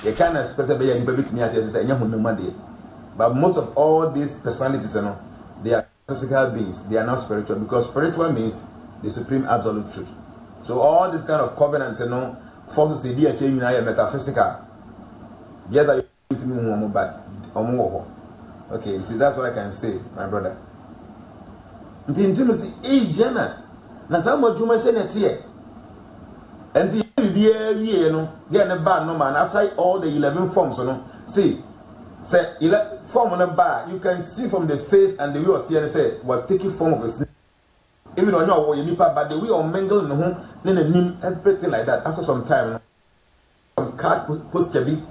you can't expect to be anybody to me at your but most of all these personalities, you know, they are physical beings, they are not spiritual, because spiritual means the supreme absolute truth. So all this kind of covenant, you know, forces the idea change in metaphysical. Yes, I to me but okay, see that's what I can say, my brother. The intimacy is Jenna. Now some of you may say that here. And the you know, get a bar no man after all the 11 forms, you know. See, say 11 form on a bar, you can see from the face and the way of TN say what taking form of a snake. If you don't know what you need, but the way of mingle in the home, then a name, everything like that. After some time, some card post can be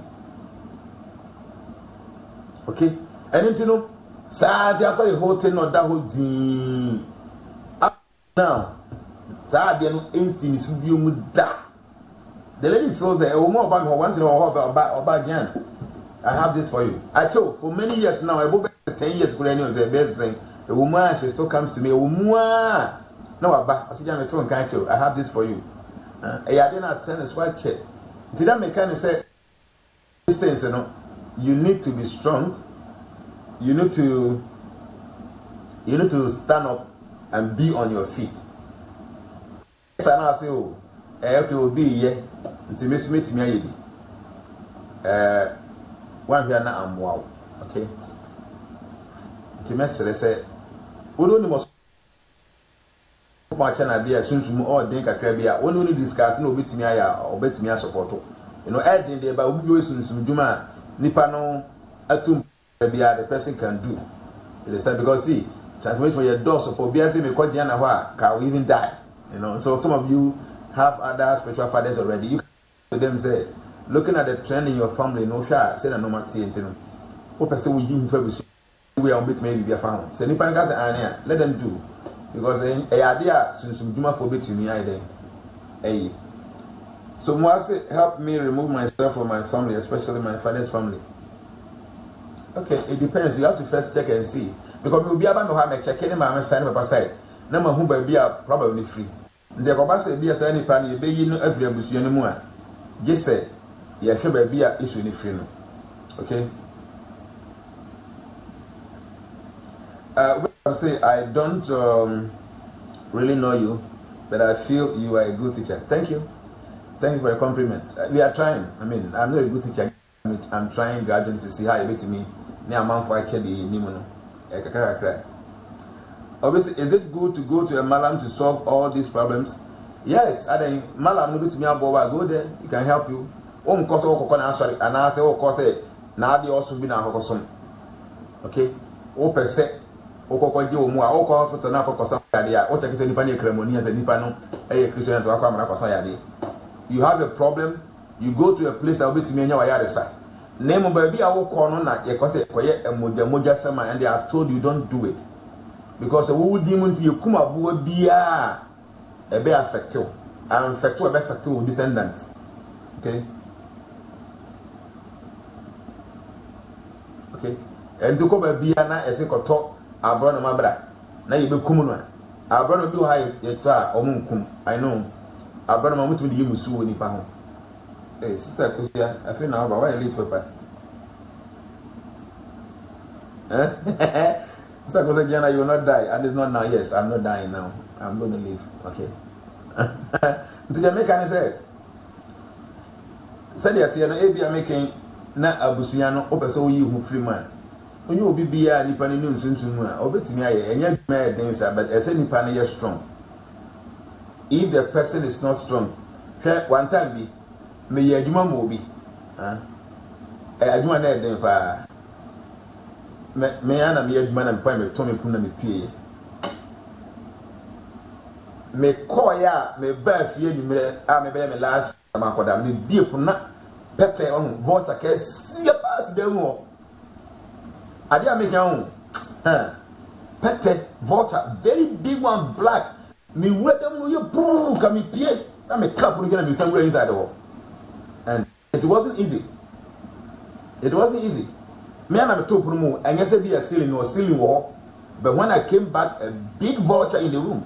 okay. And you know, sad after the whole thing or that whole thing. Now, sad no instinct is view with that. The lady saw there, oh, more about once in a while about Jan. I have this for you. I told for many years now, I go 10 years ago, anyway, the best thing. The woman, she still comes to me, woman. No, I said, I have this for you. I didn't attend a swag check. Did that mechanic say, distance, you know, you need to be strong. You need to stand up and be on your feet. So now I say, oh, okay, will be here. Until me meet me, one here now I'm wow, okay. Until me say, we don't know much idea. Soon to more drink a crabia. Only discuss no bit me or bet me a support. You know, adding the about we some Juma Nipano atum. The person can do. It is because see, transmission for your door support be as if because Jana can even die. You know, so some of you have other spiritual fathers already. You can them say, looking at the trend in your family, no share, say no matter anything. What person will you introduce? We are bit maybe be a found. Say Nipan guys ania, let them do. Because a idea since some Juma for bit to me either. Hey. So Mwase help me remove myself from my family, especially my father's family. Okay, it depends. You have to first check and see. Because we will be able to have a check any man sign up side. Number who will be probably free. The Cobasa be a sign if I be you know every abuse anymore. Just say, you should be a issue in free. Okay? I say, I don't really know you, but I feel you are a good teacher. Thank you. Thank you for your compliment. We are trying. I mean, I'm not a good teacher. I'm trying gradually to see how you bet me. Now, man, for actually, obviously, is it good to go to a malam to solve all these problems? Yes, I think malam no bit me about go there. He can help you. Cause sorry, and I say, cause now they also been a hokosom. Okay, per se, you more, hospital now, cause what I can say, Nipani Cremoni and the Nipano, a Christian to Aquamara. You have a problem, you go to a place I'll be to me on your other side. Name baby, I will call on that because moja sama and they have told you don't do it. Because who demon to you come up would be a be affected. And affected by affected descendants. Okay. Okay. And to come a biana as a talk, our brother Mabra. Now you be common. Our brother do high yeta or munkum. I know. Our brother Mamut with you Musu in Nippon. Hey, sister Kusia, I feel now about why I leave for part. Sister Kusia, you will not die. And it's not now. Yes, I'm not dying now. I'm going to leave. Okay. To Jamaica, said that you are making not a Busiano, open so you who free man. When you will be a Nippon news soon, over to me, and yet mad things, but as any pan is strong. If the person is not strong, one time be. Me ye adwuma mo bi adwuma na eden fa me ana me adwuma na mpa me to me pum na me pie me call ya me ba fie nyumre a me be me last ma koda me bie pum na pete on voter ke sie pass dem ho ade a me kan ho pete voter very big one black me wedam no ye bru ka me pie na me cap no gena me say we inside the hall. And it wasn't easy. It wasn't easy. Me and I told Promo, and yes, be a ceiling or ceiling wall. But when I came back, a big vulture in the room.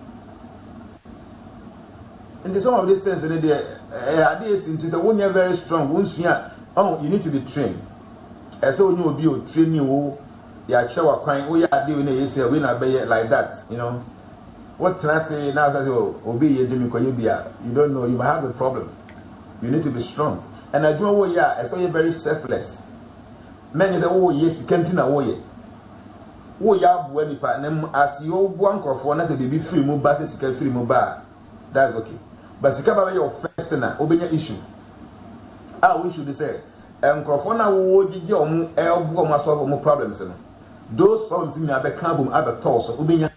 And some of these things, the ideas into the one year very strong, once you Oh, you need to be trained. And so you will be a training who ya show a crime, oh yeah, doing it, we not be like that, you know. What can I say now? That obey you don't know, you might have a problem. You need to be strong. And I do know, yeah, I thought you're very selfless. Many of the oh yes, you can't know ye. Oh yeah, when you as you one for another baby free move back, free move back. That's okay. But you can't your first and obey your issue. We should say, and Crofona would give your elbow must solve more problems. Those problems in the carbon other torso, Ubina.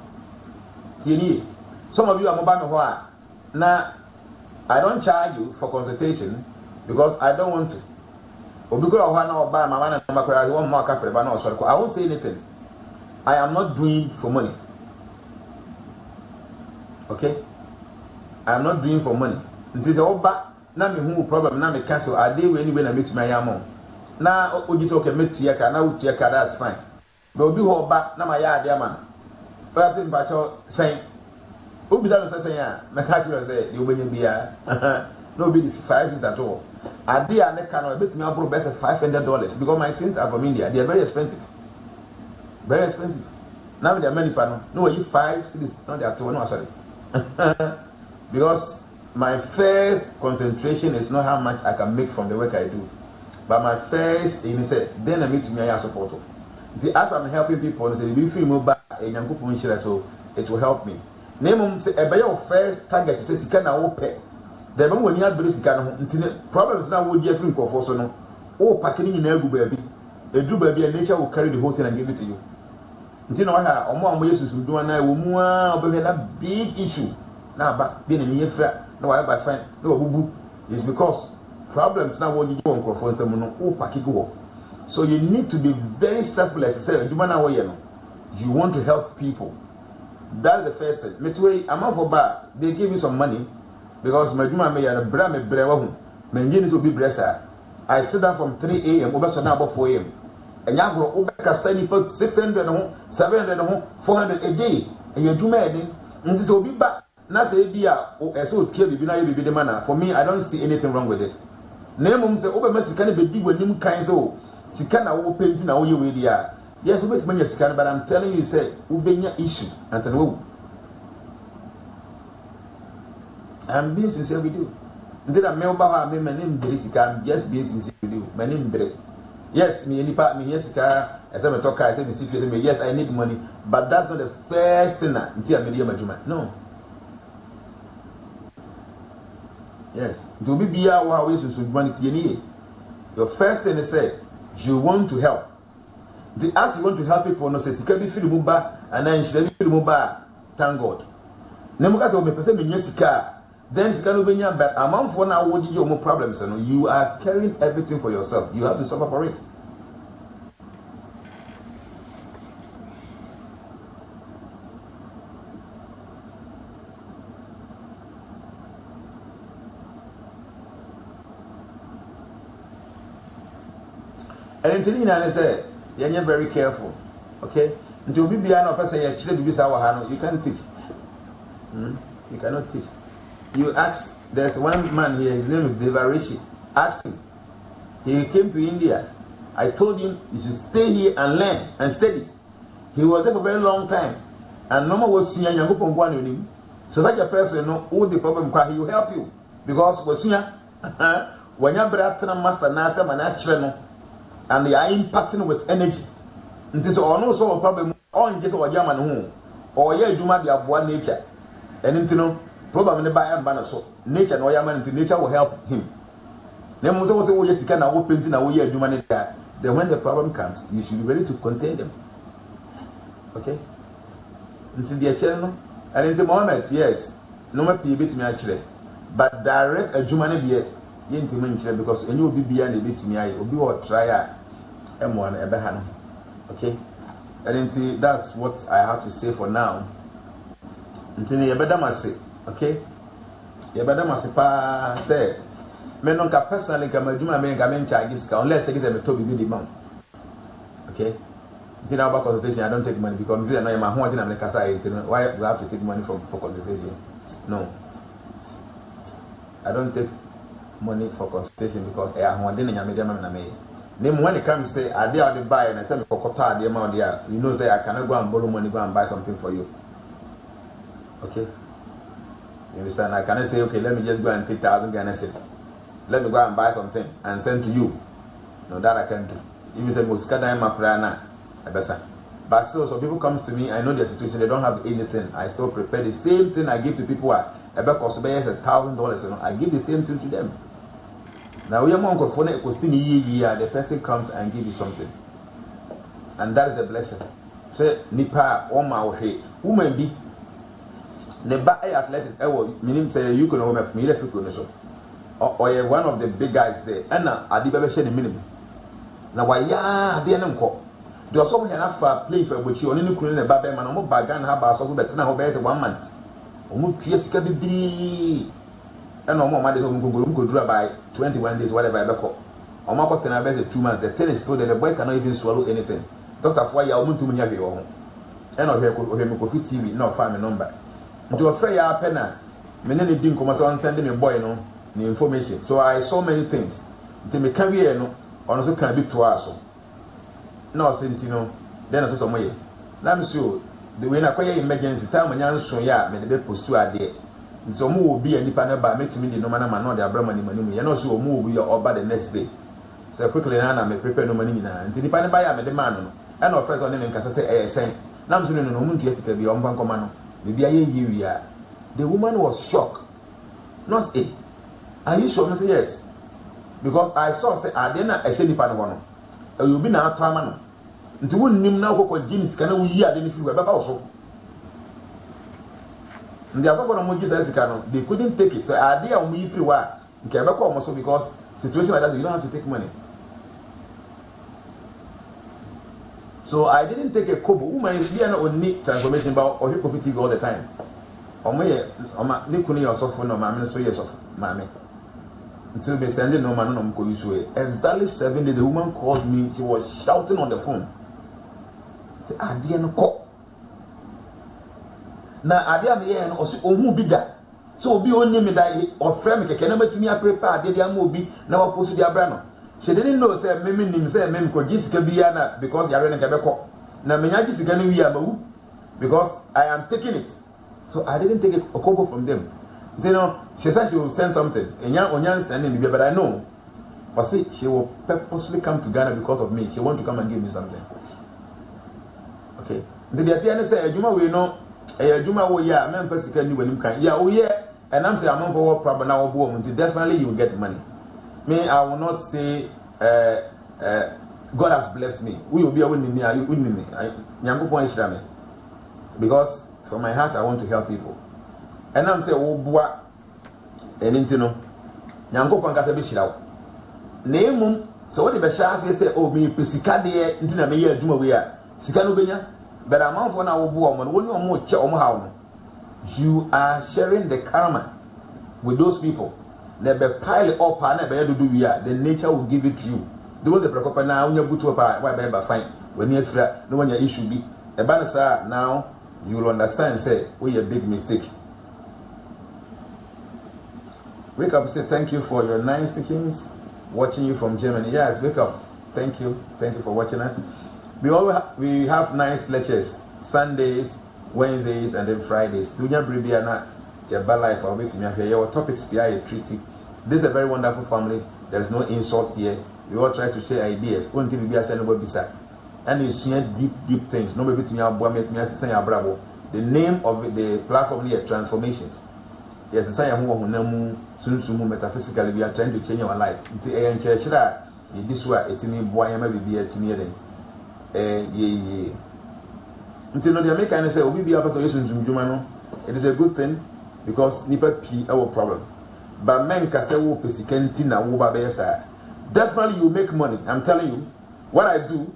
Some of you are mobile. Now, I don't charge you for consultation because I don't want to. Or because I want to buy my man and I want more capital, but no, so I won't say anything. I am not doing for money. Okay? I am not doing for money. Until the over. Na me hu problem na me cancel ade we anyway na meet my yam na oji to okay meet yaka na uti yaka that's fine but obi ho ba na my ya ade ama first in pacho say obi da no say ya me ka kiro say the obenya bia no be the 5 is at all ade a ne ka no bet me abro best $500 because my things are from India. They are very expensive now they are many pa no we 5 cities no they are to no sorry because my first concentration is not how much I can make from the work I do, but my first in say then I meet me I support. As I'm helping people, they will feel more back so it will help me. Name say a your first target says you can open. The moment when you have problems now would you for so no. Oh, packing in a baby. A do baby and nature will carry the whole thing and give it to you. You know how more ways to do and I will move that big issue. Now, but being in your no, I find no boo is because problems now what you do on Crawford no. So you need to be very selfless. Say, you want to help people. That is the first thing. Metway, I'm out for bar. They give me some money because my Juma may have a bra me brewa. My units will be dresser. I sit down from 3 a.m. over so now about 4 a.m. And you go over Cassani put 600, 700, 400 a day. And you do mad. And this will be back. Na say bia o eso tie bibi na ye bibi de mana for me I don't see anything wrong with it. Na mum say obe ma sika na bedi wanim kan so sika na wo penti na wo ye we dia. Yes, obe ti manya sika but I'm telling you say ubenya issue and then wo. I'm being sincere with you. Ndira me oba ha me manim bere sika I'm just being sincere with you. Manim bere. Yes, me nipa me yes sika I say me talk I say me see me yes I need money but that's not the first thing na ntia me dey majuma. No. Yes, to be bia wa we so money. Your first thing is say you want to help. As you want to help people, no say sika bi firi mu ba and then shiri firi mu ba. Thank God. Nemuka say o me pese me nya sika. Then sika no benya but amount for na wo you more problems no. You are carrying everything for yourself. You have to suffer for it. And until you say, you're very careful, okay? Until be beyond a person, you can't teach. You cannot teach. You ask, there's one man here, his name is Devarishi. Ask him. He came to India. I told him you should stay here and learn and study. He was there for a very long time. And no more was senior Yango. So that your person know all the problem, he will help you. Because was senior, when you're brother master Nasa and actually and they are impacting with energy. It is also a problem on just or Yaman home or yeah, you might be of one nature. And into problem in the buy and banner so nature or Yaman into nature will help him. Then was also yes, you can open in a year, humanity. Then when the problem comes, you should be ready to contain them. Okay? Until the channel and in the moment, yes, no more people to me actually, but direct a humanity. Because you will be beyond a bit to me, I will be what try M1 Ebehan. Okay? And that's what I have to say for now. Until you better must say, okay? You better must say, men don't personally come and do my main gamin charges unless I get them to be the month. Okay? Until about consultation, I don't take money because I know my home and why do I have to take money for consultation? No. I don't take money for consultation because I want to me. Name when it comes to say, I dare to buy and I tell me for quota the amount there. You know, say I cannot go and borrow money, go and buy something for you. Okay? You understand? I cannot say, okay, let me just go and take 1,000 Ghana cedi. Let me go and buy something and send to you. No, that I can't do. Even if I was scattering my prayer now, I better. But still, so people come to me, I know their situation, they don't have anything. I still prepare the same thing I give to people. I bet cost $1,000, you know, I give the same thing to them. Now we are more confident the person comes and gives you something. And that is a blessing. Say nipa on my way. Woman be neba athletic meaning say you can over me so. Or you're one of the big guys there. And now I did share the minimum. Now why ya be an uncle. There was someone enough play for which you only couldn't about them and I'm back and have a so better now 1 month. Almost 2 years can be. And no more money go do by 21 days, whatever I call. I'm not going to 2 months. The thing is told that the boy cannot even swallow anything. Doctor, why you want to me have your home? And of here could TV, no family number. To a fair penna, many didn't come on sending me boy, no, the information. So I saw many things. To me, can we, no, also can be to us. No, since you know, then I saw some way. Let me show the way I acquire emergency time when you're so yeah, may the post to a day. So mu will be a nipa by make me the no man no their money money. You know so mu will be over the next day. So quickly now I prepare no money na. Nti nipa buy am the man no. And of first on them can say eh sen. Na so no mu ntia sika bi on ban koma no. Bibi aye yiwia. The woman was shocked. Not a. Are you sure? I say yes. Because I saw say I dey na e she nipa no no. E you be na ato ama no. Nti wonnim na kokko jeans kana wi yi ade ni fi we baba so. They couldn't take it. So idea on me free why because situation like that you don't have to take money. So I didn't take a kobo. Woman is on need transformation about or you all the time. Or me Nikuni or software no mammy so yes of mammy. Until they sending no man on Koyusue. Exactly 7 days the woman called me, she was shouting on the phone. Say idea no call. Na ade am ye no osi ohu bi da so obi onni me da o frɛ me keke na matimi prepare ade am obi na wa post di abra no she didn't know say me nim say me ko gisika bi ya na because yare ne kebekɔ na me nya gisika no wi amawu because I am taking it. So I didn't take a kobo from them. You know, she said she will send something onya sending me, but I know but see she will purposely come to Ghana because of me. She want to come and give me something. Okay, the idea say adwuma we know Juma wo ya men fasika ni wanim kan ya wo ye and I'm say I'm for problem na wo bo definitely you will get money. Me I will not say God has blessed me. We will be able to me Nyankopon hira me because from my heart I want to help people. And I'm say wo boa eninti no Nyankopon ka be hira wo. Na emum so what the be sha say oh me pesika de nti na me ya adwuma we ya sika no benya. But I'm for now, you are sharing the karma with those people. Never pile it up, never do the nature will give it to you. The one the preoccupy now, when you go to a why fine when you're flat, no one your issue be. A banner now you will understand, say, we a big mistake. Wake up, say thank you for your nice things. Watching you from Germany. Yes, wake up. Thank you for watching us. We have nice lectures Sundays, Wednesdays, and then Fridays. Dunya Bribiana, your bad life, or your topics be a treaty. This is a very wonderful family. There is no insult here. We all try to share ideas. One thing we are saying about Bisa, and you share deep things. Nobody to me bravo. The name of the platform here, Transformations. Yes, it's a soon metaphysically we are trying to change our life. It's a church that this way it's me boy maybe to me then. Until the American say, "We be able to listen to Jumano." It is a good thing because nipa p our problem. But men can say, "Oh, pesicenti na uba besa." Definitely, you make money. I'm telling you, what I do,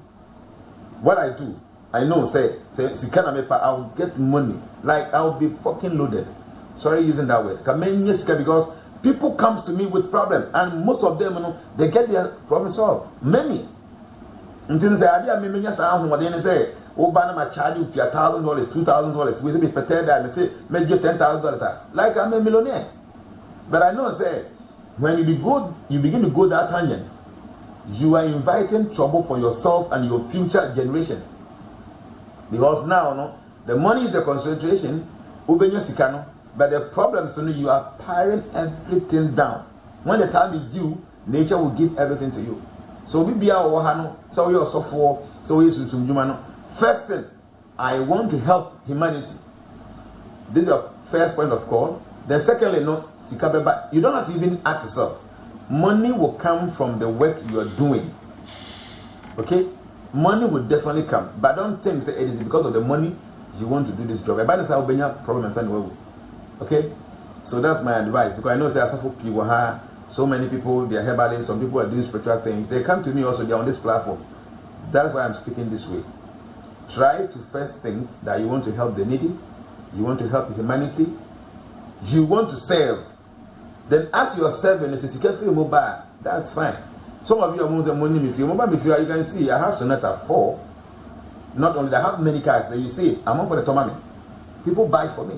I know. Say, sikana mepa, I'll get money. Like I'll be fucking loaded. Sorry, using that word. Because people comes to me with problems, and most of them, you know, they get their problem solved. Many. Until say, "I did me just what they say." Oh, Banama charge you $1,000, $2,000. We say, "Better that." Me say, "Make you $10,000." Like I'm a millionaire, but I know say when you begin to go that tangent, you are inviting trouble for yourself and your future generation. Because now, no, the money is the concentration, but the problem is you are piling everything down. When the time is due, nature will give everything to you. So we be our so we also for so we first thing, I want to help humanity. This is your first point of call. Then secondly, no, you don't have to even ask yourself. Money will come from the work you are doing. Okay? Money will definitely come. But don't think say it is because of the money you want to do this job. About this problem. Okay? So that's my advice. Because I know say people have so many people, they are herbalists, some people are doing spiritual things. They come to me also, they are on this platform. That's why I'm speaking this way. Try to first think that you want to help the needy, you want to help humanity, you want to serve. Then as you are serving, it's a mobile. That's fine. Some of you are moving the money with you. Mobile, you can see, I have Sonata 4. Not only that, I have many cars that you see, I'm on for the Tomami. People buy for me.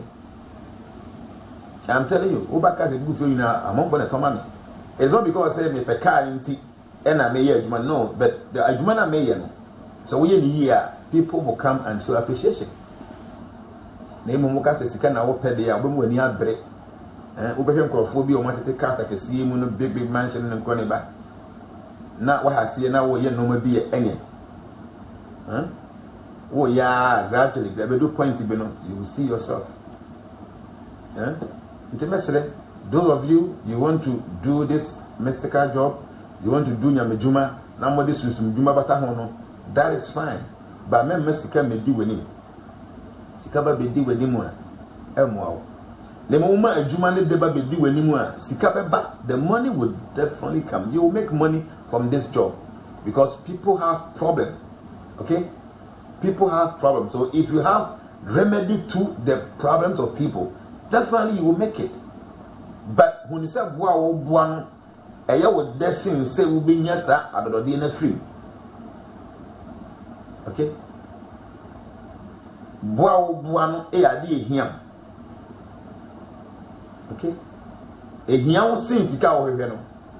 I'm telling you, Uber cars, I'm on for the Tomami. It's not because I say me per car in tea and I may hear, no, but the Ajumana may. So we in here, people will come and show appreciation. Name Muka says, you can now pay the album when you have break. Uberphobia or wanted to cast like a sea moon, big mansion and corner back. Not what I see now, we no more be any. Oh, yeah, gradually, but do point to you will see yourself. Intimately, those of you want to do this mystical job, you want to do Nyamejuma, nobody is Juma Batahono, that is fine. But men Mestica may do with him. Sikaba be do with him. Wow. The moment a Juma deba be do with him, Sikaba, the money will definitely come. You will make money from this job because people have problems. Okay? People have problems. So if you have remedy to the problems of people, definitely you will make it. But when you say wow, one, a year with destiny say will be yes, I don't know, free. Okay? Wow, one, a day here. Okay? A young since you go over.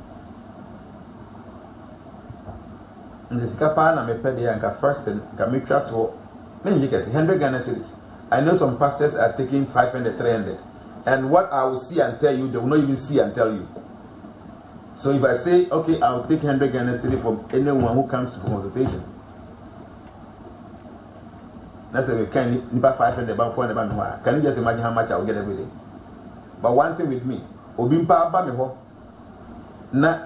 And the Scapa and I pay the anchor first and can make sure to many 100 Ghana cedis. I know some pastors are taking 500, 300. And what I will see and tell you, they will not even see and tell you. So if I say, okay, I will take 100 Ghana cedis from anyone who comes to consultation. That's a kind of 500, about 400. Can you just imagine how much I will get every day? But one thing with me, Obimpa Bamiho, na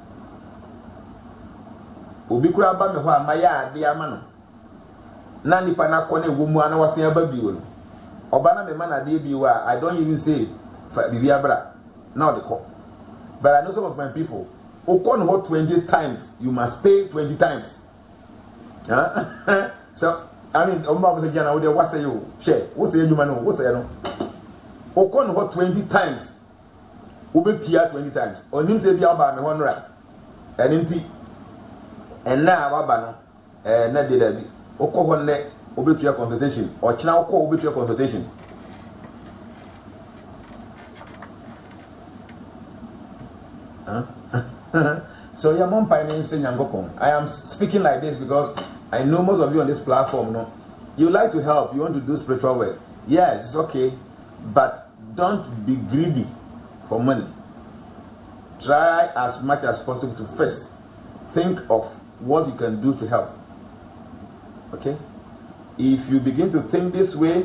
Obikura Bamiho, Maya, dear man. Nani Panakone, woman, was in a baby. Obana me man a DBA, I don't even say Bibiabra, now the call. But I know some of my people, Okon what 20 times, you must pay 20 times. So, I mean, Omba, what say you? Share, what's the human? What's the Okon what 20 times, Ube Pia 20 times, or Nim say Biaba, me 100, and empty. And now, Abano, and not did I be Okon neck. Over to your consultation, or now call over to your consultation. So, your mom pioneering saying I am speaking like this because I know most of you on this platform, no, you like to help, you want to do spiritual work. Yes, it's okay, but don't be greedy for money. Try as much as possible to first think of what you can do to help. Okay? If you begin to think this way,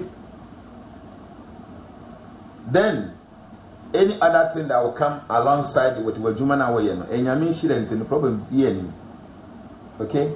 then any other thing that will come alongside what you human away, and you mean shouldn't the problem be any. Okay?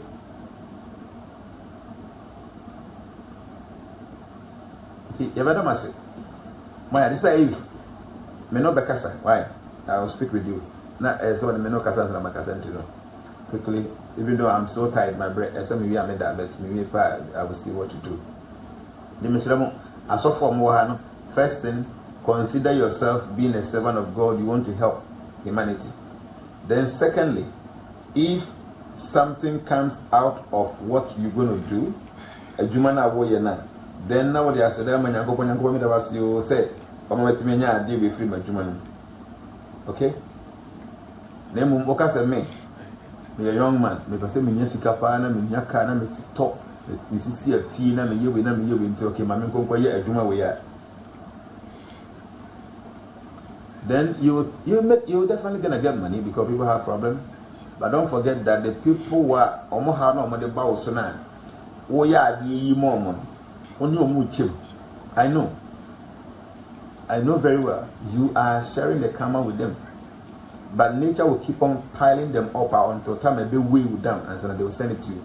You better must say, my this is me no bekasa. Why? I will speak with you. Now, so me no kasa na makasa ntino. Quickly. Even though I'm so tired, my breath, maybe I made that, but maybe I will see what to do. The Muslim, as of for first thing, consider yourself being a servant of God. You want to help humanity. Then, secondly, if something comes out of what you're going to do, a human avoid then now they are saying, "I'm going to say, I'm going to deal with free my human." Okay. na mu boka say me a young man me say me nya sika pa na me nya ka na me tito me sisi afie na me yewe nti okay ma me nkonko ye adwuma we ya. Then you definitely gonna get money because people have problems. But don't forget that the people who are omo ha no omo de ba wo so na wo ya ade yi mo mo oni omo chim. I know very well you are sharing the karma with them, but nature will keep on piling them up until time they weigh you down, and so they will send it to you.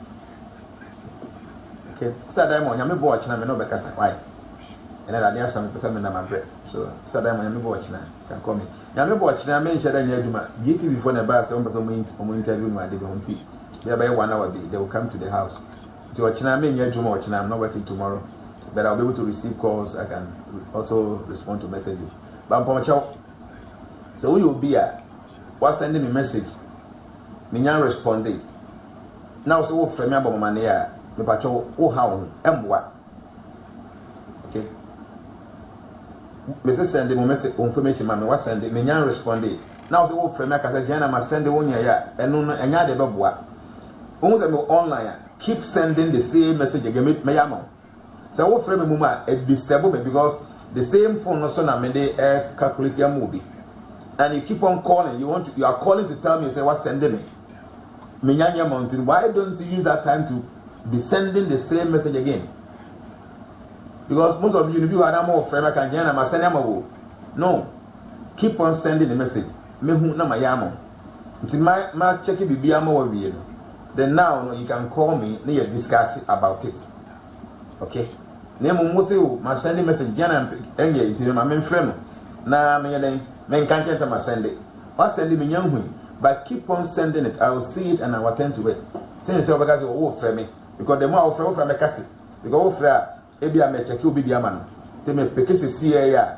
Okay, start them on your watch now. Me no because why, and then I did some person in my bread. So start them on your watch now. Can call me. Your watch now. Me share that you do my get before the bar. Some person will interview me. They don't see. They by 1 hour. They will come to the house. So watch now. Me your watch now. I'm not working tomorrow. But I'll be able to receive calls. I can also respond to messages. But I'm so who you be at? What's sending me message? Me nyan responding. Now so who frame me about my money? Me pacho who how what? Okay. Me say send me message information. Me what send me nyan responding. Now so who frame me? Cause Jana must send the one ya. Enu enya de be boa. Who say me online? Keep sending the same message again. Me yamo. So what frame me it disturb me because the same phone also na me dey calculate your movie, and you keep on calling. You are calling to tell me say what sending me. Minyanya Mountain. Why don't you use that time to be sending the same message again? Because most of you are more frame I can jana send them. No, keep on sending the message. Me hu na mayamo. Until my checking be amo we. Then now you can call me. Then you discuss about it. Okay. Name mo say o ma send message jana enye nti ma me frɛ no na me yɛ den me kan kenta ma send it. What send me nyam hu, but keep on sending it. I will see it and I will attend to it. Since you because o frɛ me because the more I frɛ me cut it because o frɛ e bia me check obi di ama no te me peke sisi ya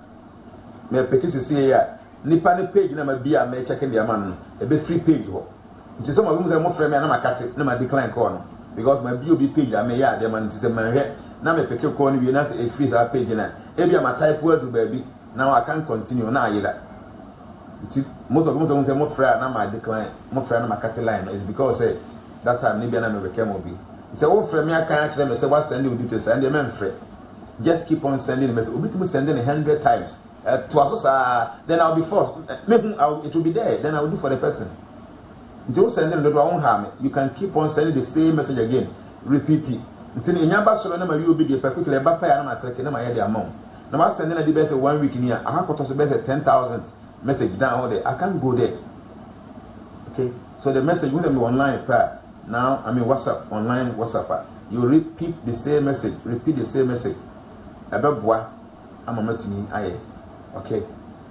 nipa ne page na ma bia me check di ama no e be free page ho nti so ma wo mo frɛ me na ma cut it na ma decline call no because my bio be page am ya de man nti se man hwɛ na me peke call no we na say e free that page na e bia ma type word baby now I can continue na ayira nti most of them say mo frɛ na ma decline mo frɛ na ma cut line is because say that time ni bia na me beke mo bi say wo frɛ me aka actually me say what send you details and the man frɛ just keep on sending the message obi to sending 100 times to us then I'll be forced maybe it will be there then I will do for the person. Don't send them the wrong harm. You can keep on sending the same message again. Repeat it. Until in your basket, no you will be the particular bapa and my click and my head amount. No matter sending a best 1 week in here. I have got to best 10,000 message down there. I can't go there. Okay. So the message with them online now WhatsApp online WhatsApp. You repeat the same message. Repeat the same message. About what I'm a me aye. Okay.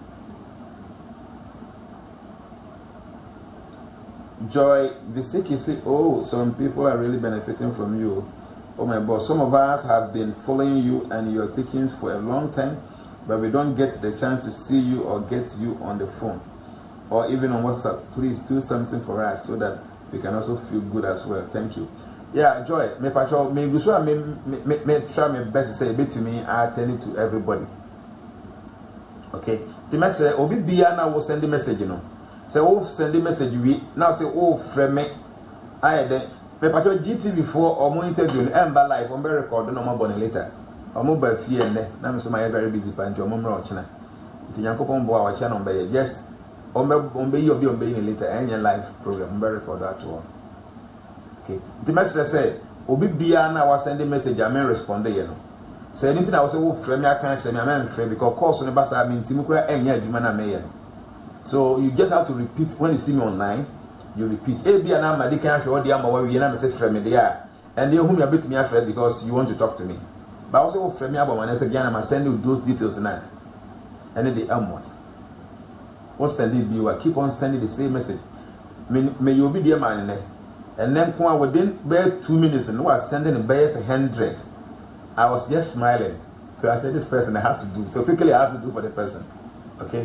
Joy, the sick is say, oh, some people are really benefiting from you. Oh my boss, some of us have been following you and your teachings for a long time, but we don't get the chance to see you or get you on the phone or even on WhatsApp. Please do something for us so that we can also feel good as well. Thank you. Yeah, Joy, me patrol, me try my best to say a bit to me. I attend it to everybody. Okay. The message, Obi Biana will send the message, you know. Say oh send the message we now say oh frame me I then me pacho GT before or mo interview emba live on be record no mo born later or mo ba fie ne na me so my very busy pa nti o mo mra o chena nti yankopon bo a wa che no be yes on be yi obi on be in later any live program be record that one. Okay the message say obi bia na wa send the message I may respond there no say anything I was say oh frame me I can't say me I am frame because course no ba sa me nti mu kura enya adwuma na me ye. So you just have to repeat when you see me online. You repeat. Maybe an amadi can show the amount we na say friend me there, and they whom you bit me afraid because you want to talk to me. But also friend me about my next again. I send you those details tonight. And then the one. What send it be? Keep on sending the same message. May you be the man there, and then come within 2 minutes and was sending the base 100. I was just smiling. So I said, this person I have to do. So quickly I have to do for the person. Okay.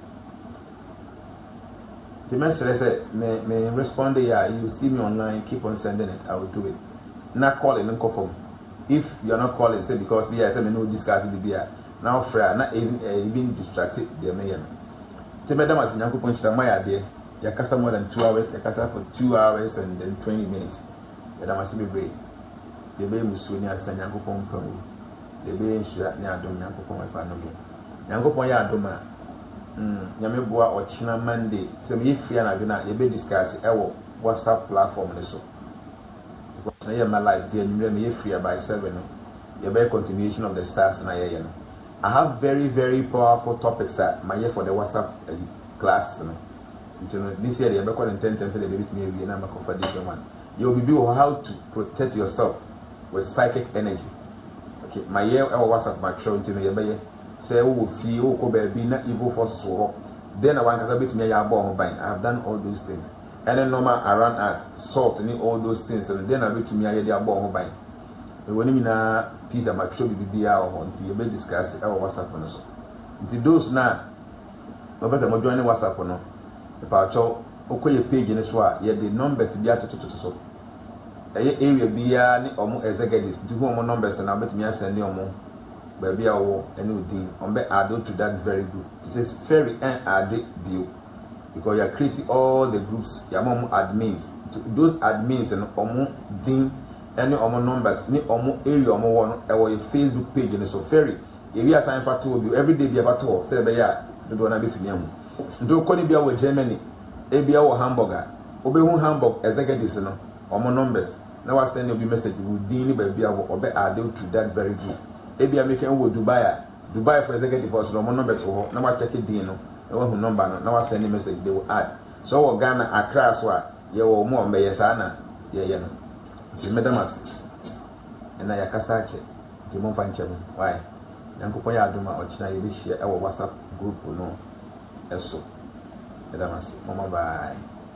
The message said, may respond there. You see me online, keep on sending it. I will do it. Not calling and confirm. If you are not calling, say because I said me no discuss the beer. Now, Freya, not even distracted. They may. nti madam as nyankopon chira my ade yakasa more than 2 hours yakasa for 2 hours and then 20 minutes madam as be break de be musu ni asa nyankopon pam de be nhyira ni adom nyankopon afa no bi nyankopon ya adom a nyame boa ochina Monday se me free na bi na ye be discuss ewo WhatsApp platform ne so because na ye my life dey anywhere me free by 7 no ye be continuation of the stars na ye no. I have very, very powerful topics that my year for the WhatsApp class. This year, you're going to 10 times a day with me, and I'm for this one. You'll be able how to protect yourself with psychic energy. Okay, my year or WhatsApp, my show, until you say, oh, feel, oh, baby, not evil forces will then I want to bit me. I have done all those things. And then normal around us, salt, and all those things, and then I bit me. I are born by. When you na piece of my show be or until you be discuss our WhatsApp on so. Until those now, no better more joining WhatsApp on the patcho, okay, page in the swat, yet the numbers be at to so. Area be or more executives to go more numbers and I'll bet me send you more. Baby, I will and new deal on be added to that very good. This is very added deal because you are creating all the groups, your mom admins, those admins and more deal. Any omo numbers ni omo area omo won e wo Facebook page ni so ferry e wi assign fa to obi every day be about to say be ya do na betumi amu ndo ko ni bia wo Germany e bia wo Hamburger obe hu Hamburg executives no omo numbers na wa send obi message wo din ni ba bia wo obe add to that very group e bia make wo Dubai for executive for omo numbers wo na wa check din no e wo hu number no na wa send message they will add so wo Ghana Accra so a ye wo mo be ye sa na ye no. Medamas and I casache, the Monfancham. Why? Yankopoya Duma or China, you share our WhatsApp group, no, as so. Medamas, Mama, bye.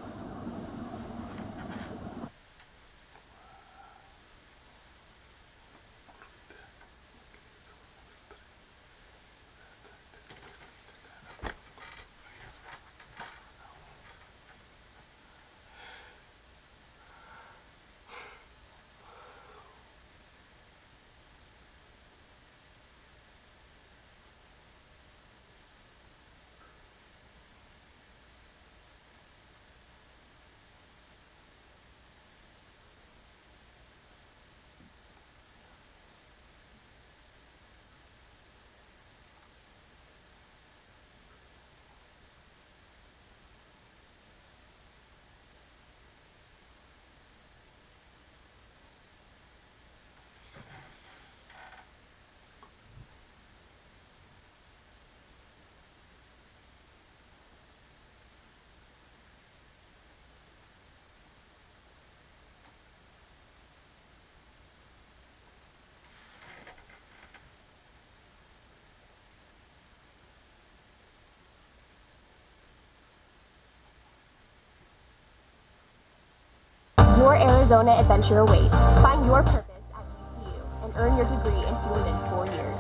Your Arizona adventure awaits. Find your purpose at GCU and earn your degree in fluid in 4 years.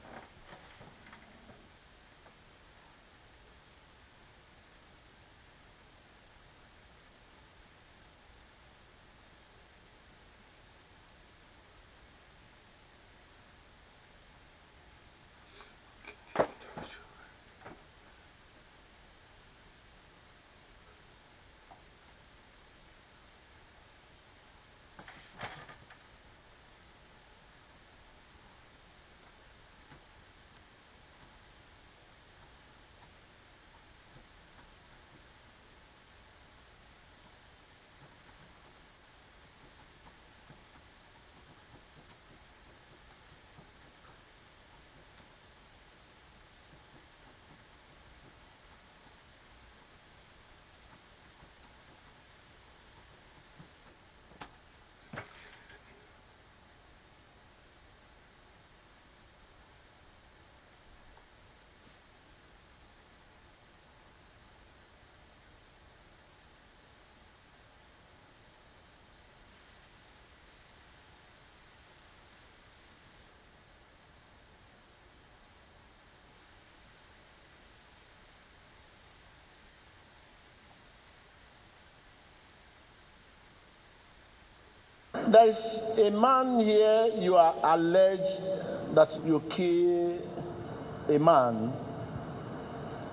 There's a man here, you are alleged that you kill a man.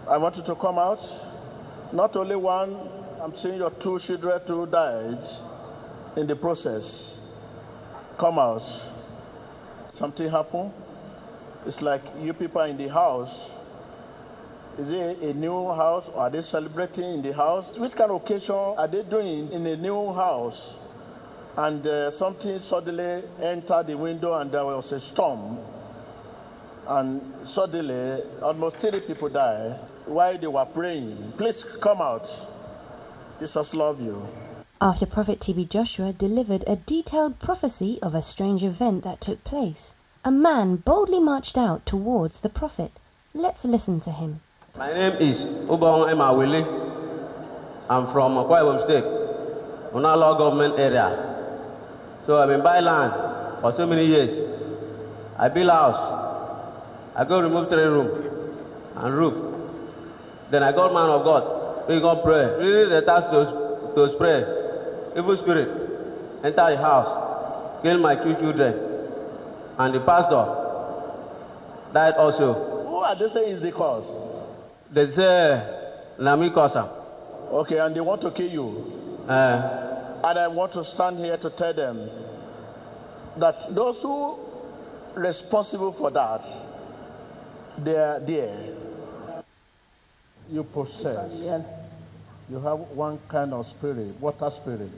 I want you to come out. Not only one, I'm seeing your 2 children who died in the process. Come out. Something happened. It's like you people are in the house. Is it a new house or are they celebrating in the house? Which kind of occasion are they doing in a new house? And something suddenly entered the window and there was a storm. And suddenly, almost 3 people died while they were praying. Please come out. Jesus love you. After Prophet TB Joshua delivered a detailed prophecy of a strange event that took place, a man boldly marched out towards the prophet. Let's listen to him. My name is Ubong Emawili. I'm from Akwa Ibom State, Unalo government area. So I've been buying land for so many years. I build a house. I go remove 3 rooms and roof. Then I got man of God. We go pray. Really the task to pray. Evil spirit enter the house, kill my 2 children. And the pastor died also. Who are they saying is the cause? They say Nami Kosa. Okay, and they want to kill you. And I want to stand here to tell them that those who are responsible for that, they are there. You possess. You have one kind of spirit, water spirit.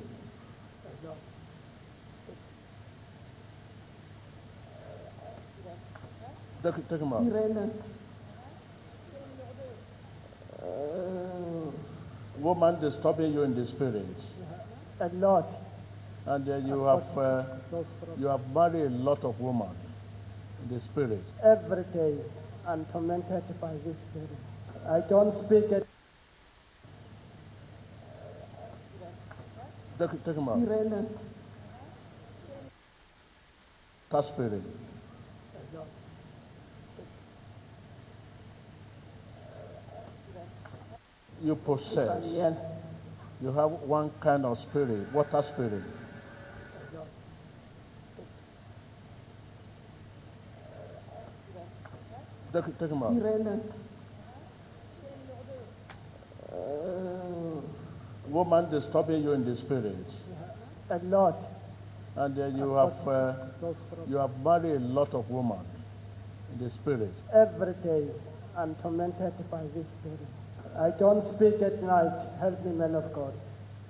Take him out. Woman disturbing you in the spirit. A lot. And you have married a lot of women in the spirit. Every day I'm tormented by this spirit. I don't speak it. Take him out. That spirit. You possess. You have one kind of spirit, water spirit. Take him out. Woman disturbing you in the spirit. A lot. And you have married a lot of women in the spirit. Every day I'm tormented by this spirit. I don't speak at night. Help me, man of God.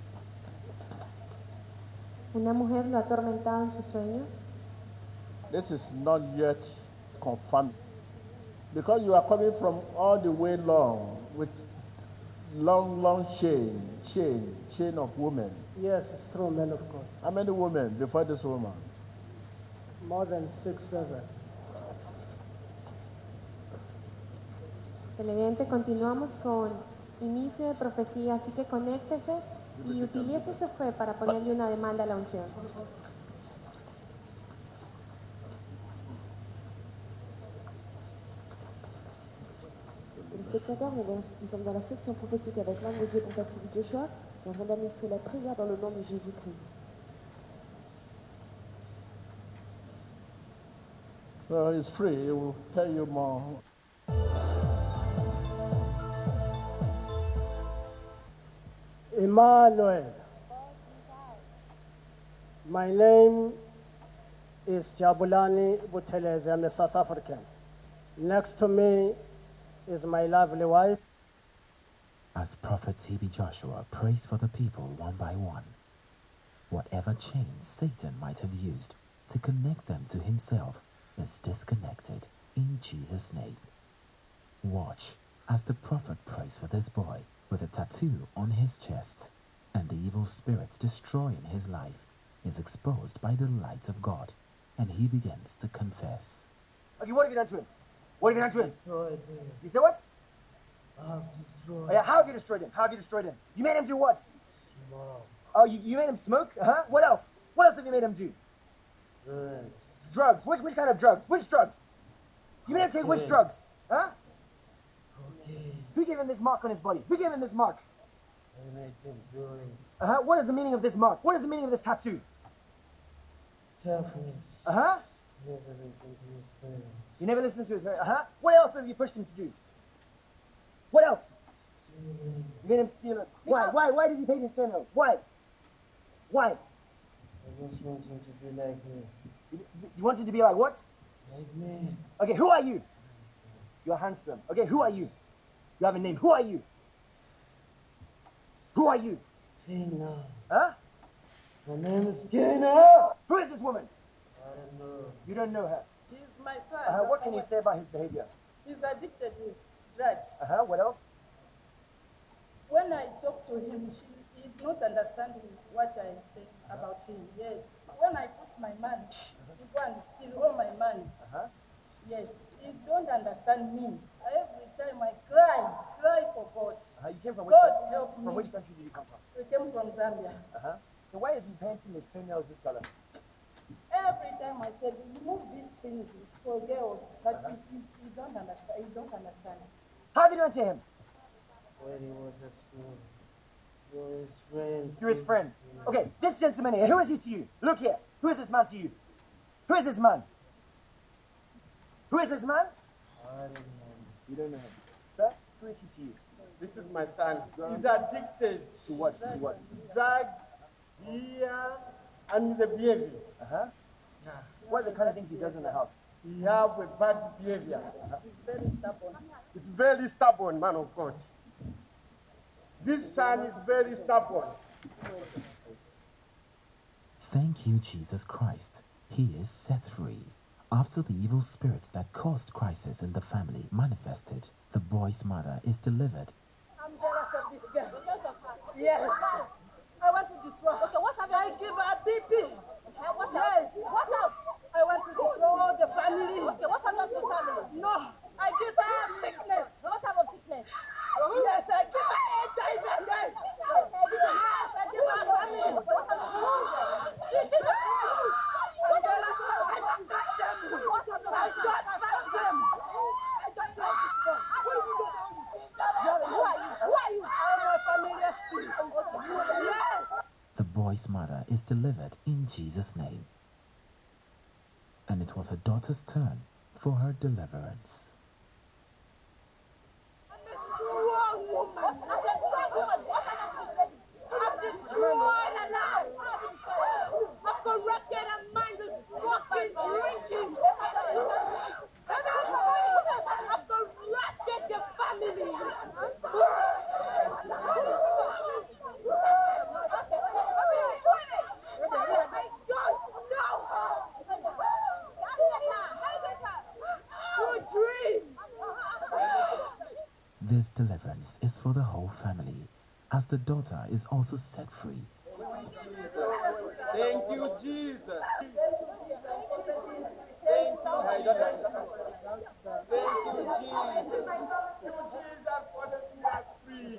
Una mujer lo ha atormentado en sus sueños. This is not yet confirmed. Because you are coming from all the way long with long chain of women. Yes, it's true, man of God. How many women before this woman? More than 6, 7. Televidente, continuamos con inicio de profecía, así que conéctese y utilice su fe para ponerle una demanda a la unción. Spectateurs, nous sommes dans la section prophétique avec l'homme de Dieu compatible Joshua et on vient d'administrer la prière dans le nom de Jésus-Christ. So he's free, he will tell you more. Emmanuel. My name is Jabulani Butelez. I'm a South African. Next to me is my lovely wife. As Prophet TB Joshua prays for the people one by one, whatever chains Satan might have used to connect them to himself is disconnected in Jesus' name. Watch as the prophet prays for this boy with a tattoo on his chest, and the evil spirits destroying his life is exposed by the light of God, and he begins to confess. Okay, what have you done to him? What have you done to him? Destroyed him. You said what? Destroyed. Oh, yeah, how have you destroyed him? How have you destroyed him? You made him do what? Smoke. Oh, you made him smoke? Uh-huh. What else? What else have you made him do? Drugs. Drugs. Which kind of drugs? Which drugs? You made him take which drugs? Huh? Okay. Who gave him this mark on his body? Who gave him this mark? I made him do it. Uh-huh. What is the meaning of this mark? What is the meaning of this tattoo? Toughness. Uh-huh. Never listen to his parents. You never listened to his parents. Uh-huh. What else have you pushed him to do? What else? You made him steal it. Why? Why did you paint his toenails? Why? I just want him to be like me. You want him to be like what? Like me. Okay, who are you? You're handsome. Okay, who are you? You have a name. Who are you? Who are you? Tina. Huh? My name is Tina. Who is this woman? I don't know. You don't know her. He's my son. What can you say about his behavior? He's addicted to drugs. What else? When I talk to him, he's not understanding what I'm saying about him. Yes. When I put my money, he go and steal all my money. Yes. He don't understand me. Every time I cry for God. You came from which God country? help me. From which country did you come from? We came from Zambia. So why is he painting his toenails this color? Every time I said, remove these things, it's for girls. But he don't understand. He don't understand. How did you enter him? When he was at school. Through his friends. Through his friends. Okay, this gentleman here, who is he to you? Look here. Who is this man to you? Who is this man? Who is this man? I don't know. You don't know him. Sir, who is he to you? This is my son. He's addicted to what? To what? Drugs, beer, and the behavior. Yeah. What are the kind of things he does in the house? He have a bad behavior. He's very stubborn. It's very stubborn, man of God. This son is very stubborn. Thank you, Jesus Christ. He is set free. After the evil spirit that caused crisis in the family manifested, the boy's mother is delivered. I'm jealous of this girl. Because of her? Yes. I want to destroy her. Okay, what's happening? I give her BP. Okay, what else? Yes. What else? I want to destroy all the family. Okay, what happens to the family? No, I give her sickness. What type of sickness? Yes, I give her HIV and AIDS. Yes, I give her family. What happens to her? I'm jealous. I don't like them. I don't like them. I don't like this girl. Who are you? Who are you? I'm a familiar spirit. Yes. The boy's mother is delivered in Jesus' name. And it was her daughter's turn for her deliverance. I'm a strong woman. I'm a strong woman. I'm destroyed her life. I've corrupted her mind with smoking, drinking. I've corrupted the family. I don't know. Good dream. This deliverance is for the whole family, as the daughter is also set free. Thank you, Jesus. Thank you, Jesus. Thank you, Jesus, for letting us free.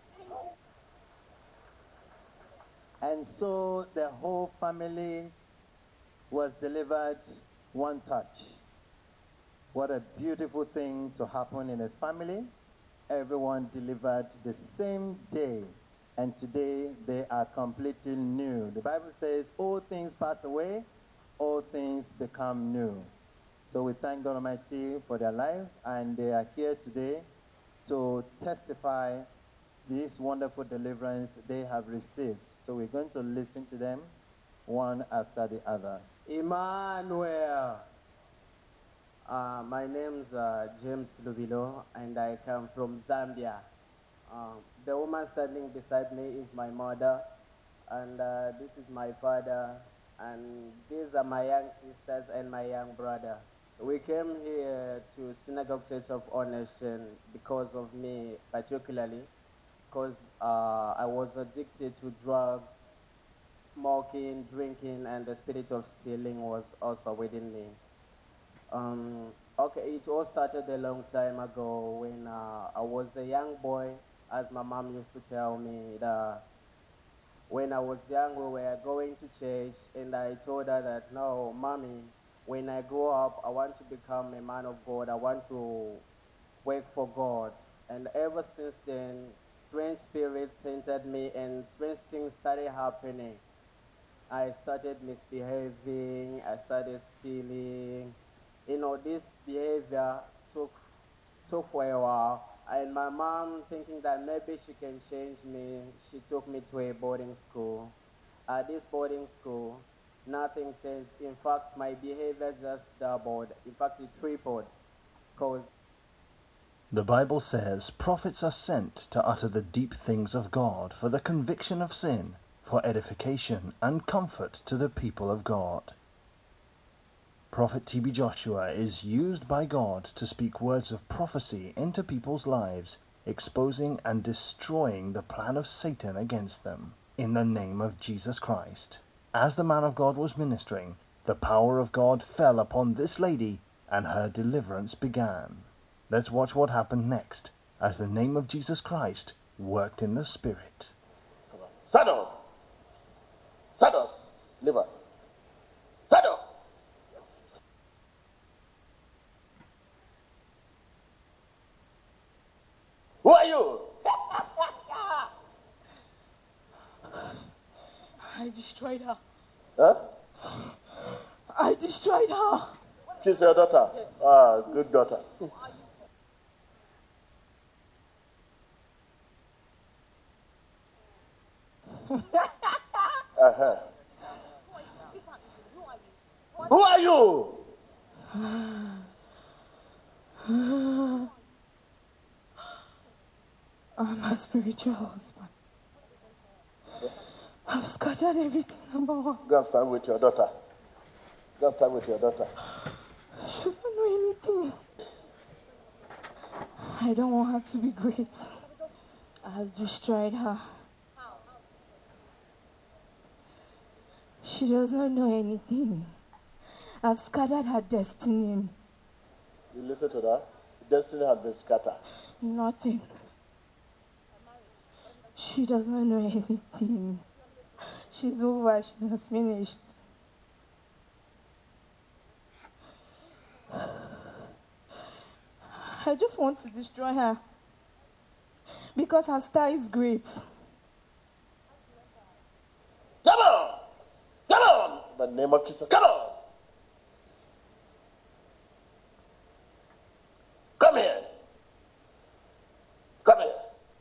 And so the whole family was delivered one touch. What a beautiful thing to happen in a family. Everyone delivered the same day. And today they are completely new. The Bible says, all things pass away, all things become new. So we thank God Almighty for their life, and they are here today to testify this wonderful deliverance they have received. So we're going to listen to them one after the other. Emmanuel. My name's James Lubilo, and I come from Zambia. The woman standing beside me is my mother, and this is my father, and these are my young sisters and my young brother. We came here to Synagogue Church of All Nations because of me, particularly, because I was addicted to drugs, smoking, drinking, and the spirit of stealing was also within me. Okay, it all started a long time ago when I was a young boy, as my mom used to tell me that when I was young, we were going to church, and I told her that, no, mommy, when I grow up, I want to become a man of God. I want to work for God. And ever since then, strange spirits entered me, and strange things started happening. I started misbehaving, I started stealing. You know, this behavior took for a while, And my mom, thinking that maybe she can change me, she took me to a boarding school. At this boarding school, nothing changed. In fact, my behavior just doubled. In fact, it tripled. Because The Bible says prophets are sent to utter the deep things of God for the conviction of sin, for edification and comfort to the people of God. Prophet T.B. Joshua is used by God to speak words of prophecy into people's lives, exposing and destroying the plan of Satan against them, in the name of Jesus Christ. As the man of God was ministering, the power of God fell upon this lady, and her deliverance began. Let's watch what happened next, as the name of Jesus Christ worked in the Spirit. Saddle! Saddles! Liver! Saddle! Who are you? I destroyed her. Huh? I destroyed her. She's your daughter? Ah, good daughter. Uh-huh. Who are you? I'm her spiritual husband. I've scattered everything about her. Go and stand with your daughter. Go and stand with your daughter. She doesn't know anything. I don't want her to be great. I've destroyed her. She does not know anything. I've scattered her destiny. You listen to that? Destiny has been scattered. Nothing. She does not know anything. She's over. She has finished. I just want to destroy her. Because her star is great. Come on! Come on! In the name of Jesus, come on! Come here! Come here!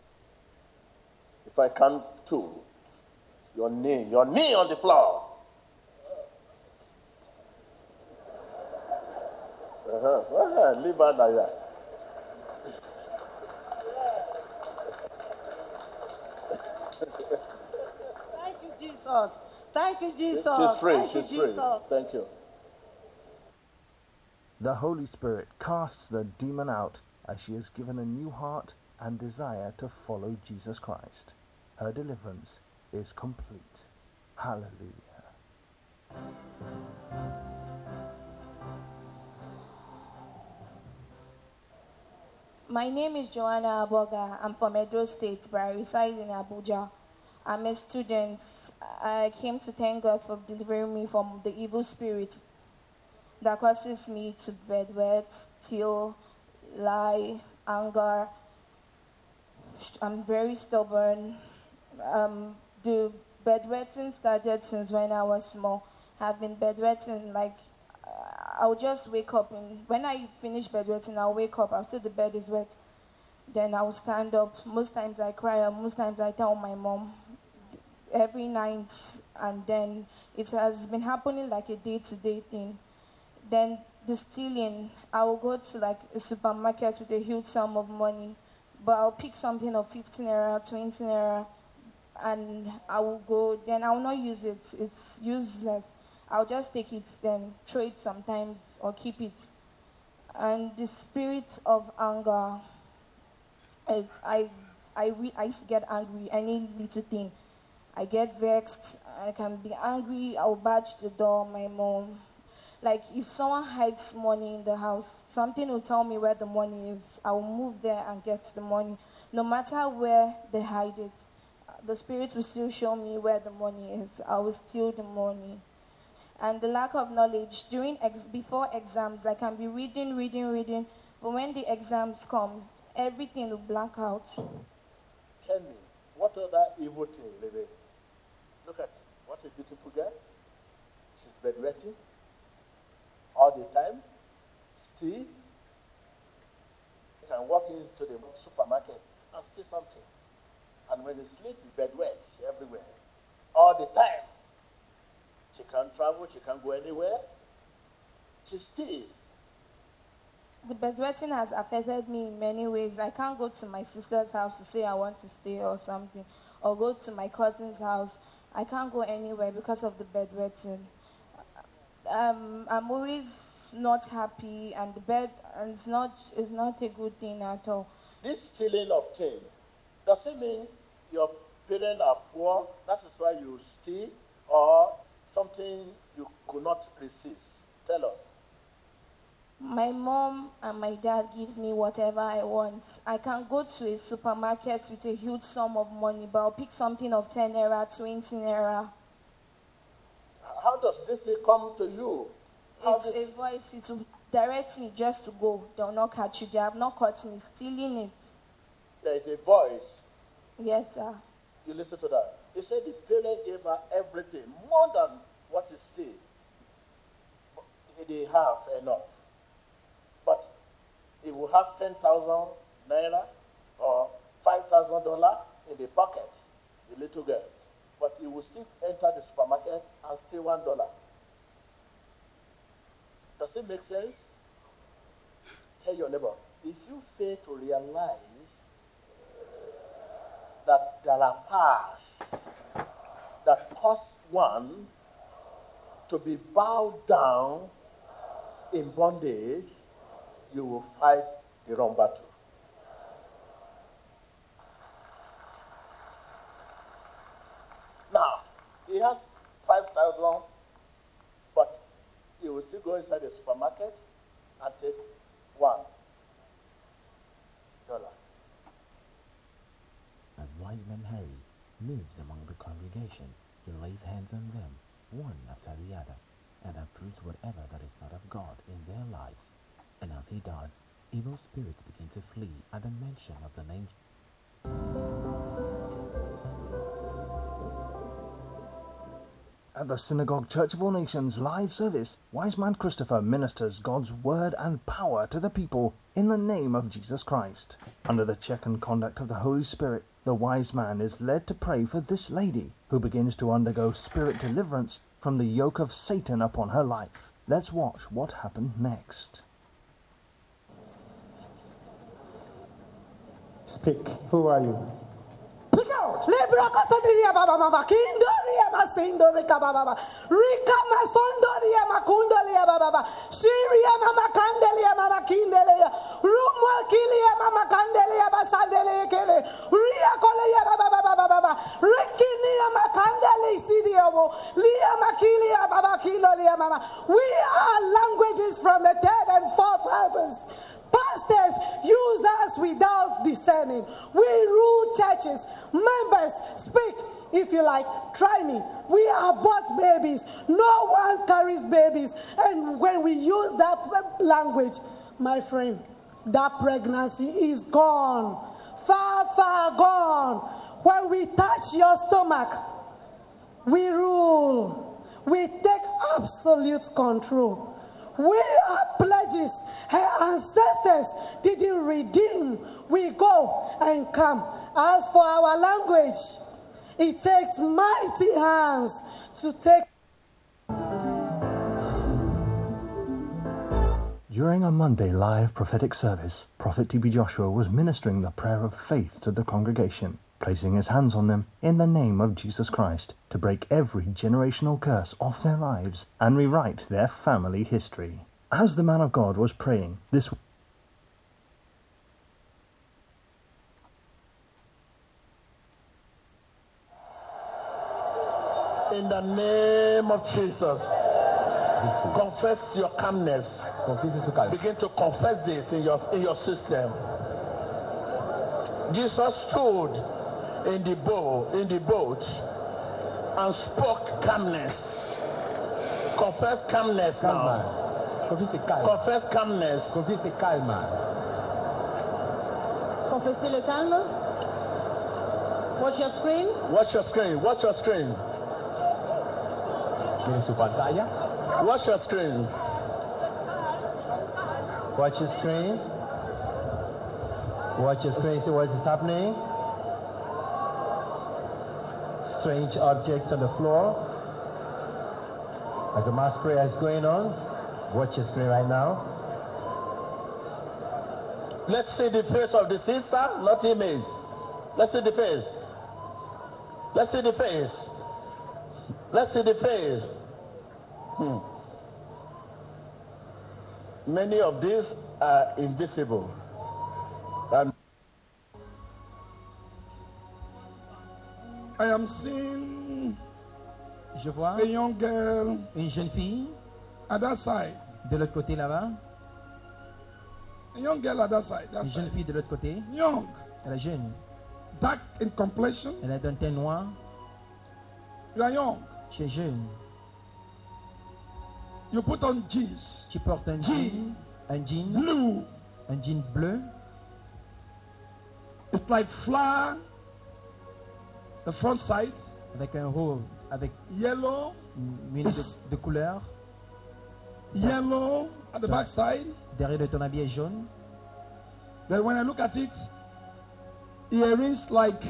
If I count two, your knee on the floor. Leave her like that. Thank you, Jesus. Thank you, Jesus. She's free. Thank She's you, free. Jesus. Thank you. The Holy Spirit casts the demon out as she is given a new heart and desire to follow Jesus Christ. Her deliverance is complete. Hallelujah. My name is Joanna Aboga. I'm from Edo State, but I reside in Abuja. I'm a student. I came to thank God for delivering me from the evil spirit that causes me to bedwet, steal, lie, anger. I'm very stubborn. The bedwetting started since when I was small. I've been bedwetting, like, I'll just wake up, and when I finish bedwetting, I'll wake up after the bed is wet. Then I'll stand up. Most times I cry, and most times I tell my mom every night, and then it has been happening like a day-to-day thing. Then the stealing, I will go to like a supermarket with a huge sum of money, but I'll pick something of 15 naira, 20 naira, and I will go, then I will not use it. It's useless. I'll just take it, then throw it sometimes or keep it. And the spirit of anger, I used to get angry, any little thing. I get vexed, I can be angry, I'll barge the door, my mom. Like if someone hides money in the house, something will tell me where the money is. I will move there and get the money. No matter where they hide it, the spirit will still show me where the money is. I will steal the money. And the lack of knowledge, before exams, I can be reading, but when the exams come, everything will blank out. Tell me, what other evil thing, Lily? Look at what a beautiful girl. She's bedwetting all the time. Still, you can walk into the When you sleep, bedwets everywhere. All the time. She can't travel, she can't go anywhere. She's still. The bedwetting has affected me in many ways. I can't go to my sister's house to say I want to stay or something, or go to my cousin's house. I can't go anywhere because of the bedwetting. I'm always not happy, and the bed is not a good thing at all. This stealing of things, does it mean your parents are poor, that is why you steal, or something you could not resist? Tell us. My mom and my dad gives me whatever I want. I can go to a supermarket with a huge sum of money, but I'll pick something of 10 naira, 20 naira. How does this come to you? It's a voice. It will direct me just to go. They'll not catch you. They have not caught me stealing it. There is a voice. Yes, sir. You listen to that. You said the parent gave her everything, more than what is still. They have enough. But he will have 10,000 naira or $5,000 in the pocket, the little girl. But he will still enter the supermarket and steal $1. Does it make sense? Tell your neighbor, if you fail to realize that there are paths that cause one to be bowed down in bondage, you will fight the wrong battle. Now, he has 5,000, but he will still go inside the supermarket and take $1. As wise man Harry moves among the congregation, he lays hands on them, one after the other, and uproots whatever that is not of God in their lives. And as he does, evil spirits begin to flee at the mention of the name. At the Synagogue Church of All Nations live service, Wise Man Christopher ministers God's word and power to the people in the name of Jesus Christ. Under the check and conduct of the Holy Spirit, the wise man is led to pray for this lady, who begins to undergo spirit deliverance from the yoke of Satan upon her life. Let's watch what happened next. Speak. Who are you? Speak out. Libra Casadiria Baba Mama Kindoria Masindoria Baba Rika Masondoria Makundolia Baba Shiria Mama Candelia Mama Kindelia Rumo Kilia Mama Candelia Basandelia Kele Ria Colia Baba Baba Rikinia Macandeli Sidio Lia Makilia Baba Kilolia Mama. We are languages from the third and fourth heavens. Pastors use us without discerning. We rule churches. Members, speak if you like. Try me. We abort babies. No one carries babies. And when we use that language, my friend, that pregnancy is gone. Far, far gone. When we touch your stomach, we rule. We take absolute control. We are pledges. Her ancestors didn't redeem. We go and come. As for our language, it takes mighty hands to take. During a Monday live prophetic service, Prophet T.B. Joshua was ministering the prayer of faith to the congregation, placing his hands on them in the name of Jesus Christ to break every generational curse off their lives and rewrite their family history. As the man of God was praying, this in the name of Jesus, confess your calmness. Begin to confess this in your system. Jesus stood in the boat and spoke calmness. Confess calmness now. Confess calmness. Confessez le calme. Watch your screen. Watch your screen. Watch your screen. Watch your screen. Watch your screen. Watch your screen. See what is happening. strange objects on the floor. As the mass prayer is going on, watch your screen right now. Let's see the face of the sister, not image. Let's see the face. Let's see the face. Let's see the face. Many of these are invisible. And I am seeing Je vois a young girl une jeune fille at that side. de l'autre côté là-bas. A young girl at that side. Une jeune fille de l'autre côté. Young. Elle est jeune. Dark in complexion. Elle a d'un teint noir. You are young. Tu es jeune. You put on jeans. Tu portes un jean. Un jean. Blue. Un jean bleu. It's like flower. The front side. Avec un haut. Avec yellow. Une de couleur. Yellow at the back side. Derrière de ton habit est jaune. Then when I look at it, earrings like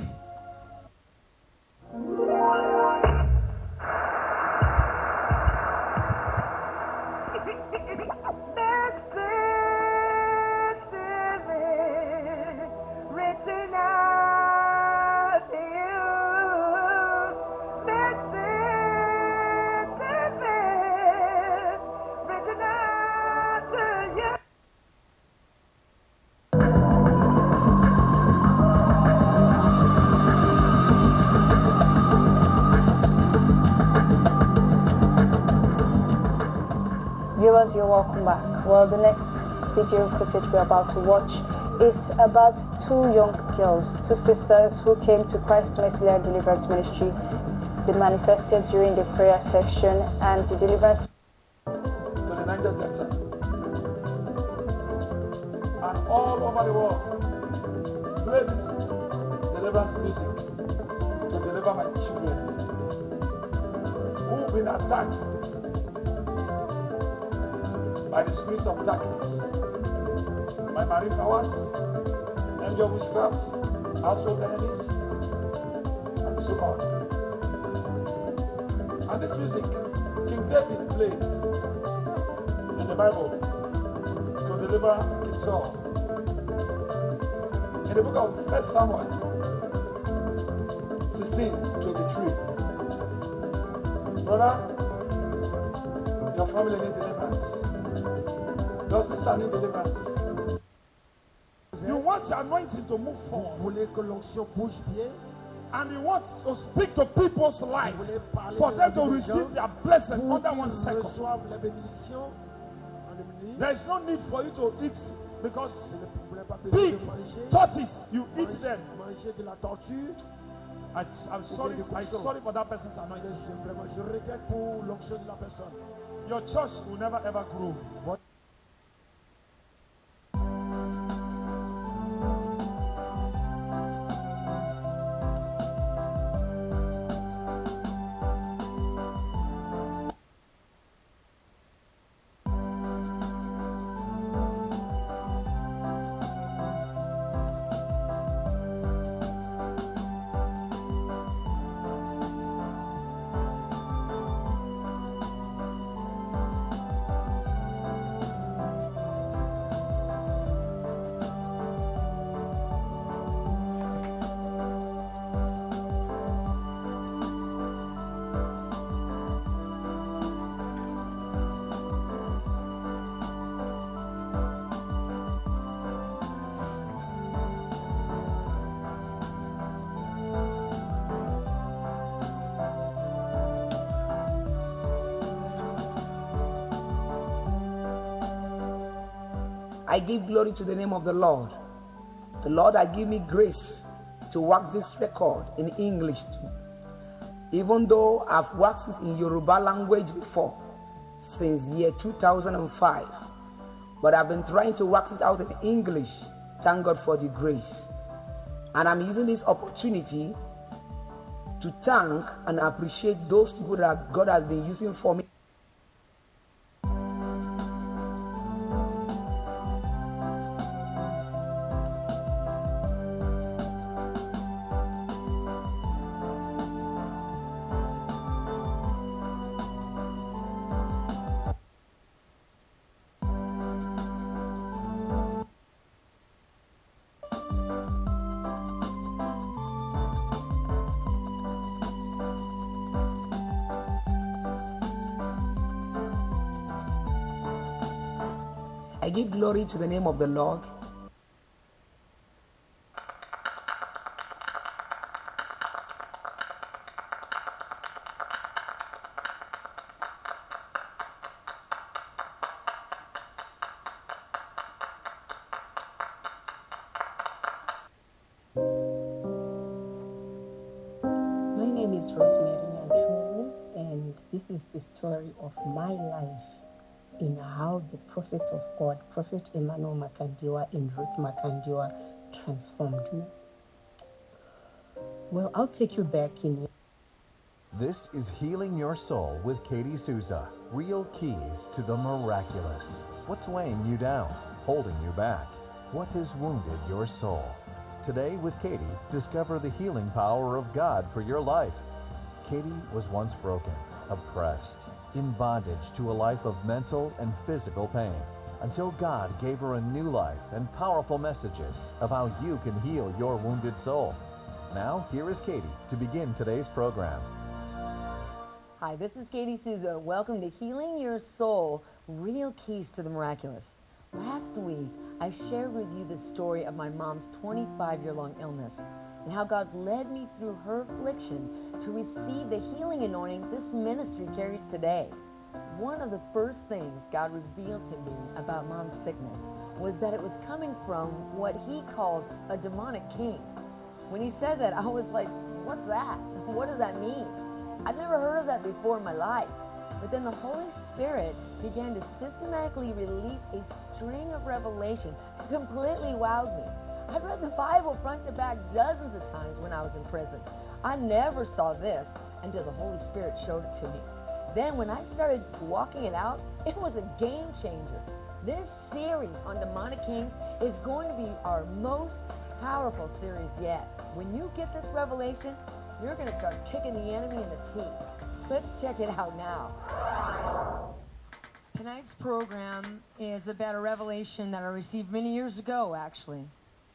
Viewers, you're welcome back. Well, the next video footage we're about to watch is about two young girls, two sisters who came to Christ Mercy Deliverance Ministry. They manifested during the prayer section and the deliverance. To the Niger Delta and all over the world, play this deliverance music to deliver my children who've been attacked by the spirits of darkness, by marine powers, angel witchcrafts, household enemies, and so on. And this music, King David played in the Bible to deliver King Saul. In the book of 1 Samuel 16:23. Brother, your family needs deliverance. Your sister needs deliverance. You want the anointing to move forward. Vous voulez que l'onction bouge bien. And he wants to speak to people's life for them to receive their blessing under 1 second. There is no need for you to eat because pig, tortoise, you eat them. I'm sorry for that person's anointing. Your church will never ever grow. I give glory to the name of the Lord. The Lord has given me grace to work this record in English too. Even though I've worked it in Yoruba language before, since year 2005. But I've been trying to work this out in English. Thank God for the grace. And I'm using this opportunity to thank and appreciate those people that God has been using for me. I give glory to the name of the Lord. My name is Rosemary Nyanchuru, and this is the story of my life in how the prophet of God, Prophet Emmanuel Makandiwa and Ruth Makandiwa, transformed me. Well, I'll take you back in. This is Healing Your Soul with Katie Souza. Real keys to the miraculous. What's weighing you down, holding you back? What has wounded your soul? Today with Katie, discover the healing power of God for your life. Katie was once broken, oppressed, in bondage to a life of mental and physical pain, until God gave her a new life and powerful messages of how you can heal your wounded soul. Now, here is Katie to begin today's program. Hi, this is Katie Souza. Welcome to Healing Your Soul, Real Keys to the Miraculous. Last week, I shared with you the story of my mom's 25-year-long illness and how God led me through her affliction to receive the healing anointing this ministry carries today. One of the first things God revealed to me about Mom's sickness was that it was coming from what he called a demonic king. When he said that, I was like, what's that? What does that mean? I've never heard of that before in my life. But then the Holy Spirit began to systematically release a string of revelation that completely wowed me. I've read the Bible front to back dozens of times when I was in prison. I never saw this until the Holy Spirit showed it to me. Then when I started walking it out, it was a game changer. This series on demonic kings is going to be our most powerful series yet. When you get this revelation, you're going to start kicking the enemy in the teeth. Let's check it out now. Tonight's program is about a revelation that I received many years ago, actually.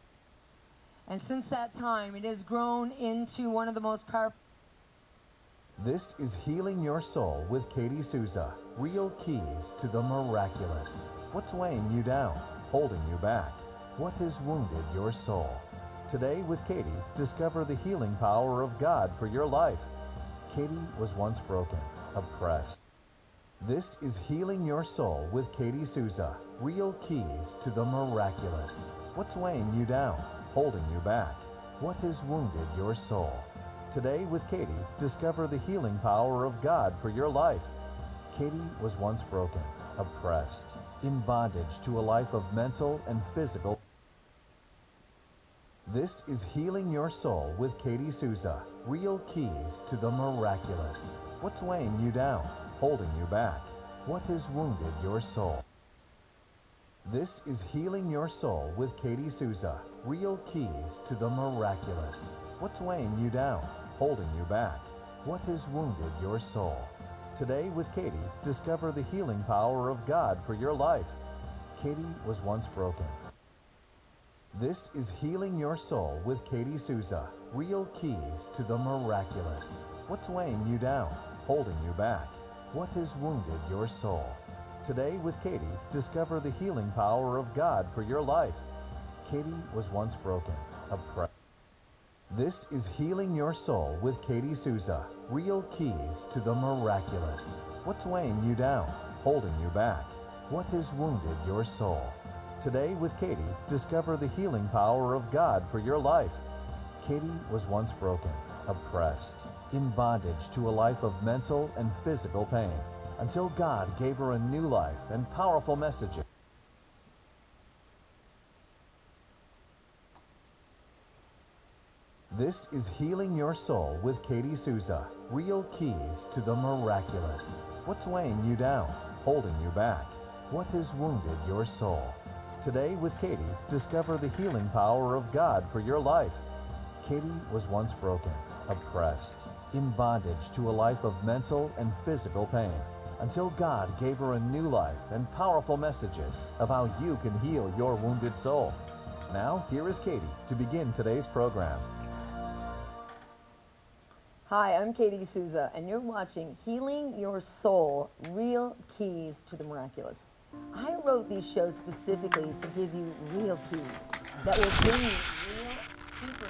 And since that time, it has grown into one of the most powerful. This is Healing Your Soul with Katie Souza. Real keys to the miraculous. What's weighing you down, holding you back? What has wounded your soul? Today with Katie, discover the healing power of God for your life. Katie was once broken, oppressed. This is Healing Your Soul with Katie Souza. Real keys to the miraculous. What's weighing you down, holding you back? What has wounded your soul? Today with Katie, discover the healing power of God for your life. Katie was once broken, oppressed, in bondage to a life of mental and physical. This is Healing Your Soul with Katie Souza. Real keys to the miraculous. What's weighing you down, holding you back? What has wounded your soul? This is Healing Your Soul with Katie Souza. Real keys to the miraculous. What's weighing you down, holding you back? What has wounded your soul? Today with Katie, discover the healing power of God for your life. Katie was once broken. This is Healing Your Soul with Katie Souza. Real keys to the miraculous. What's weighing you down, holding you back? What has wounded your soul? Today with Katie, discover the healing power of God for your life. Katie was once broken, oppressed. This is Healing Your Soul with Katie Souza. Real keys to the miraculous. What's weighing you down, holding you back? What has wounded your soul? Today with Katie, discover the healing power of God for your life. Katie was once broken, oppressed, in bondage to a life of mental and physical pain, until God gave her a new life and powerful messages. This is Healing Your Soul with Katie Souza. Real keys to the miraculous. What's weighing you down, holding you back? What has wounded your soul? Today with Katie, discover the healing power of God for your life. Katie was once broken, oppressed, in bondage to a life of mental and physical pain, until God gave her a new life and powerful messages of how you can heal your wounded soul. Now, here is Katie to begin today's program. Hi, I'm Katie Souza, and you're watching Healing Your Soul, Real Keys to the Miraculous. I wrote these shows specifically to give you real keys that will bring you real super